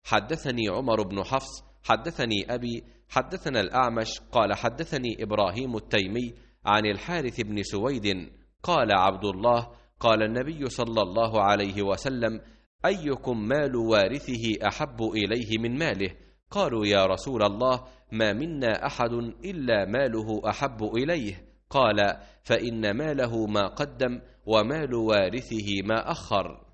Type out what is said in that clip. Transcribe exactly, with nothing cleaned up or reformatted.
حدثني عمر بن حفص حدثني أبي حدثنا الأعمش قال حدثني إبراهيم التيمي عن الحارث بن سويد قال عبد الله قال النبي صلى الله عليه وسلم: أيكم مال وارثه أحب إليه من ماله؟ قالوا: يا رسول الله، ما منا أحد إلا ماله أحب إليه. قال: فإن ماله ما قدم ومال وارثه ما أخر.